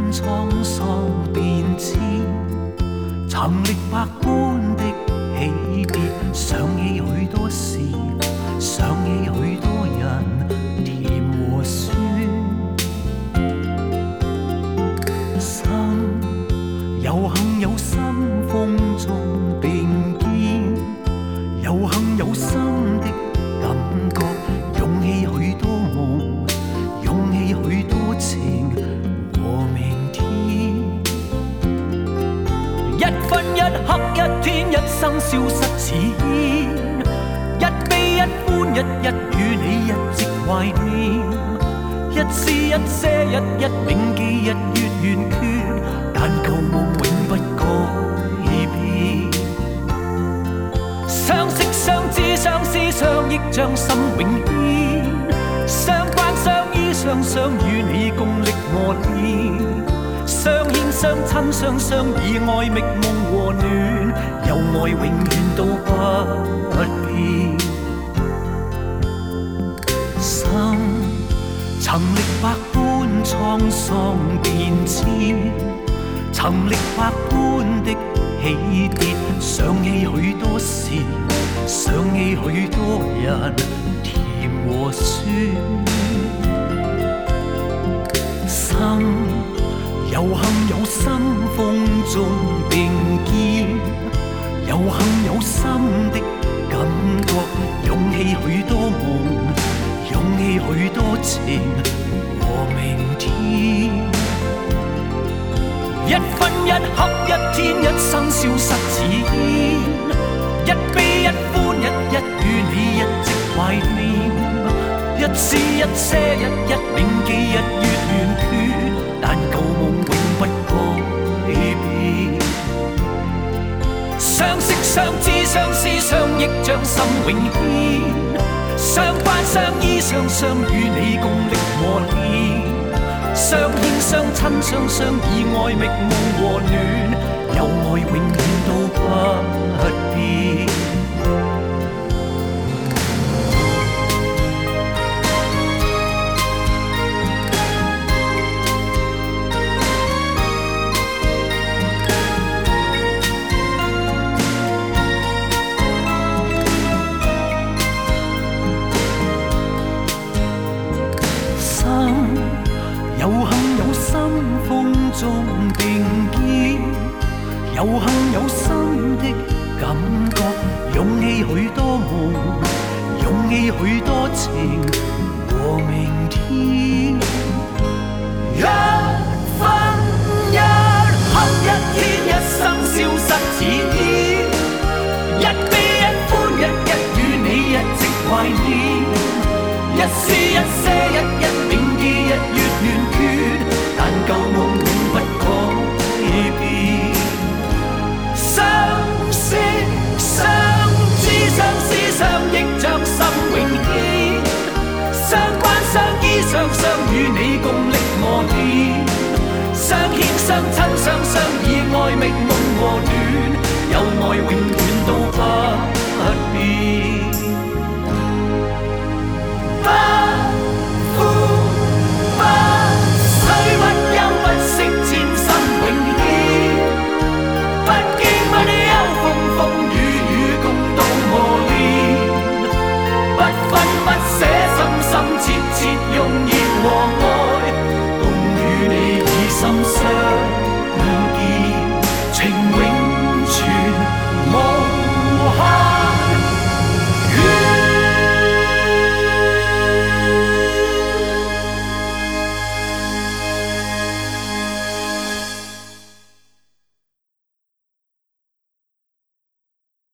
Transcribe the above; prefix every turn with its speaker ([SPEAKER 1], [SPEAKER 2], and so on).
[SPEAKER 1] 沧桑变迁，曾历百般的起跌，想起许多事，想起许多人，甜和酸。心有幸有心，风中并肩，有幸有心的感觉，涌起许多梦，涌起许多情和明天。一分一刻一天一生消失似烟，一悲一歡一一與你一直懷念，一絲一些一一銘記日月圓缺，但舊夢永不改變。相識相知相思相憶將心永牽，相關相依相想與你共歷磨練，相牽相親相相依愛覓夢和暖，有愛永遠都不變。心曾歷百般滄桑變遷，曾歷百般的起跌，想起許多事，想起許多人，甜和酸。心有幸有心，風中並肩，有幸有心的感覺，湧起許多夢，湧起許多情和明天。一分一刻一天一生消失似煙，一悲一歡一一與你一直懷念，一絲一些一一銘記日月圓缺，但舊夢永不改變。相識相知相思相憶將心永牽，相關相依相相與你共歷磨練，相牽相親相相以愛覓夢和暖，有愛永遠都不變。有幸有心，風中並肩，有幸有心的感覺，湧起許多夢，湧起許多情和明天。一分一刻一天一生消失似煙，一悲一歡一一與你一直懷念，一絲一些一一銘記日月圓缺，但舊夢永不改變。相識相知相思相憶將心永牽，相關相依相相與你共歷磨練，相牽相親相相以愛覓夢和暖，有愛永遠都不變。切切用熱和愛，共與你以心相